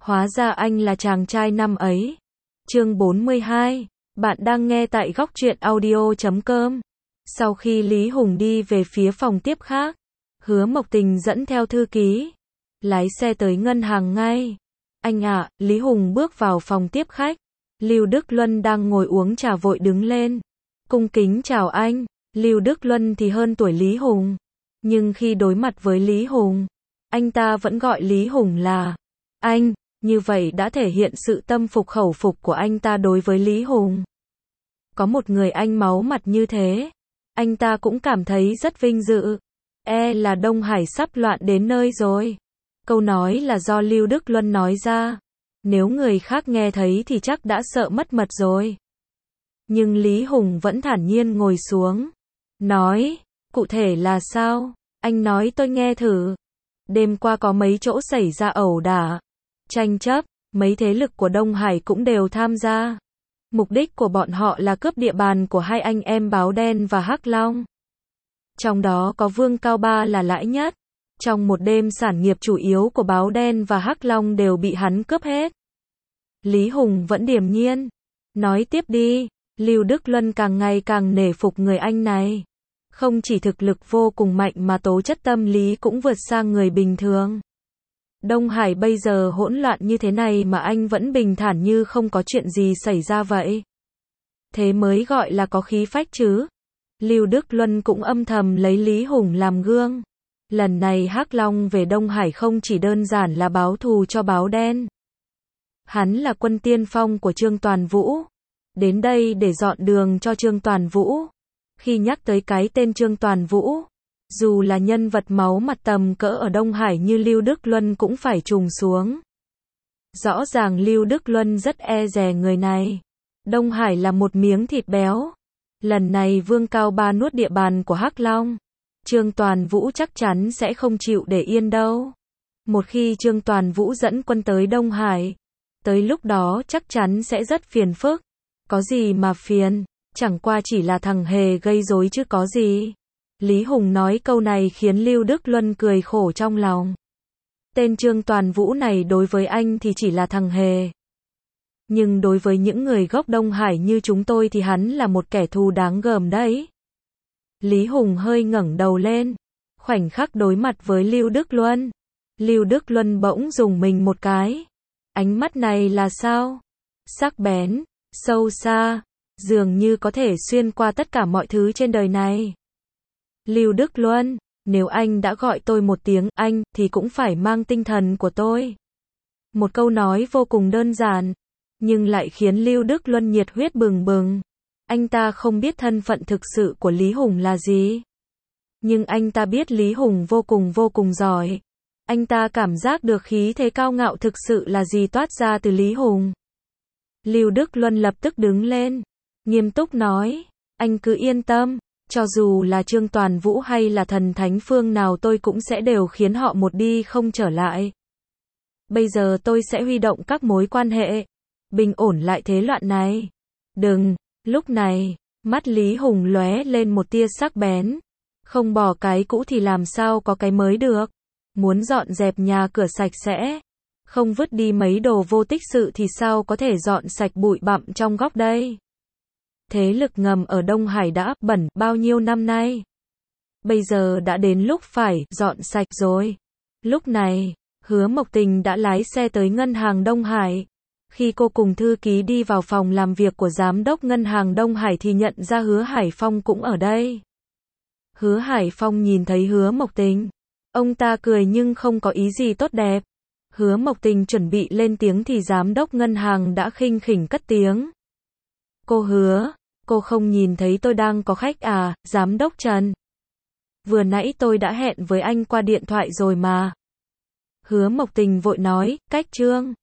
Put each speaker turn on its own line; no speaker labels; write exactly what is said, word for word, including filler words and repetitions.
Hóa ra anh là chàng trai năm ấy. Chương bốn mươi hai. Bạn đang nghe tại góc truyện audio chấm com. Sau khi Lý Hùng đi về phía phòng tiếp khác, Hứa Mộc Tình dẫn theo thư ký, lái xe tới ngân hàng ngay. Anh ạ, Lý Hùng bước vào phòng tiếp khách. Lưu Đức Luân đang ngồi uống trà vội đứng lên. Cung kính chào anh. Lưu Đức Luân thì hơn tuổi Lý Hùng. Nhưng khi đối mặt với Lý Hùng, anh ta vẫn gọi Lý Hùng là anh. Như vậy đã thể hiện sự tâm phục khẩu phục của anh ta đối với Lý Hùng. Có một người anh máu mặt như thế, anh ta cũng cảm thấy rất vinh dự. E là Đông Hải sắp loạn đến nơi rồi. Câu nói là do Lưu Đức Luân nói ra. Nếu người khác nghe thấy thì chắc đã sợ mất mật rồi. Nhưng Lý Hùng vẫn thản nhiên ngồi xuống. Nói, cụ thể là sao? Anh nói tôi nghe thử. Đêm qua có mấy chỗ xảy ra ẩu đả, tranh chấp, mấy thế lực của Đông Hải cũng đều tham gia. Mục đích của bọn họ là cướp địa bàn của hai anh em Báo Đen và Hắc Long. Trong đó có Vương Cao Ba là lãi nhất. Trong một đêm sản nghiệp chủ yếu của Báo Đen và Hắc Long đều bị hắn cướp hết. Lý Hùng vẫn điềm nhiên. Nói tiếp đi. Lưu Đức Luân càng ngày càng nể phục người anh này. Không chỉ thực lực vô cùng mạnh mà tố chất tâm lý cũng vượt sang người bình thường. Đông Hải bây giờ hỗn loạn như thế này mà anh vẫn bình thản như không có chuyện gì xảy ra vậy. Thế mới gọi là có khí phách chứ. Lưu Đức Luân cũng âm thầm lấy Lý Hùng làm gương. Lần này Hắc Long về Đông Hải không chỉ đơn giản là báo thù cho Báo Đen. Hắn là quân tiên phong của Trương Toàn Vũ. Đến đây để dọn đường cho Trương Toàn Vũ. Khi nhắc tới cái tên Trương Toàn Vũ, dù là nhân vật máu mặt tầm cỡ ở Đông Hải như Lưu Đức Luân cũng phải trùng xuống. Rõ ràng Lưu Đức Luân rất e dè người này. Đông Hải là một miếng thịt béo. Lần này Vương Cao Ba nuốt địa bàn của Hắc Long. Trương Toàn Vũ chắc chắn sẽ không chịu để yên đâu. Một khi Trương Toàn Vũ dẫn quân tới Đông Hải, tới lúc đó chắc chắn sẽ rất phiền phức. Có gì mà phiền, chẳng qua chỉ là thằng hề gây rối chứ có gì. Lý Hùng nói câu này khiến Lưu Đức Luân cười khổ trong lòng. Tên Trương Toàn Vũ này đối với anh thì chỉ là thằng hề. Nhưng đối với những người gốc Đông Hải như chúng tôi thì hắn là một kẻ thù đáng gờm đấy. Lý Hùng hơi ngẩng đầu lên, khoảnh khắc đối mặt với Lưu Đức Luân. Lưu Đức Luân bỗng dùng mình một cái. Ánh mắt này là sao? Sắc bén, sâu xa, dường như có thể xuyên qua tất cả mọi thứ trên đời này. Lưu Đức Luân, nếu anh đã gọi tôi một tiếng anh, thì cũng phải mang tinh thần của tôi. Một câu nói vô cùng đơn giản, nhưng lại khiến Lưu Đức Luân nhiệt huyết bừng bừng. Anh ta không biết thân phận thực sự của Lý Hùng là gì. Nhưng anh ta biết Lý Hùng vô cùng vô cùng giỏi. Anh ta cảm giác được khí thế cao ngạo thực sự là gì toát ra từ Lý Hùng. Lưu Đức Luân lập tức đứng lên, nghiêm túc nói, anh cứ yên tâm. Cho dù là Trương Toàn Vũ hay là thần thánh phương nào tôi cũng sẽ đều khiến họ một đi không trở lại. Bây giờ tôi sẽ huy động các mối quan hệ, bình ổn lại thế loạn này. Đừng, lúc này, mắt Lý Hùng lóe lên một tia sắc bén. Không bỏ cái cũ thì làm sao có cái mới được. Muốn dọn dẹp nhà cửa sạch sẽ, không vứt đi mấy đồ vô tích sự thì sao có thể dọn sạch bụi bặm trong góc đây. Thế lực ngầm ở Đông Hải đã bẩn bao nhiêu năm nay. Bây giờ đã đến lúc phải dọn sạch rồi. Lúc này, Hứa Mộc Tình đã lái xe tới ngân hàng Đông Hải. Khi cô cùng thư ký đi vào phòng làm việc của giám đốc ngân hàng Đông Hải thì nhận ra Hứa Hải Phong cũng ở đây. Hứa Hải Phong nhìn thấy Hứa Mộc Tình. Ông ta cười nhưng không có ý gì tốt đẹp. Hứa Mộc Tình chuẩn bị lên tiếng thì giám đốc ngân hàng đã khinh khỉnh cất tiếng. Cô Hứa, cô không nhìn thấy tôi đang có khách à, giám đốc Trần? Vừa nãy tôi đã hẹn với anh qua điện thoại rồi mà. Hứa Mộc Tình vội nói, cách Trương.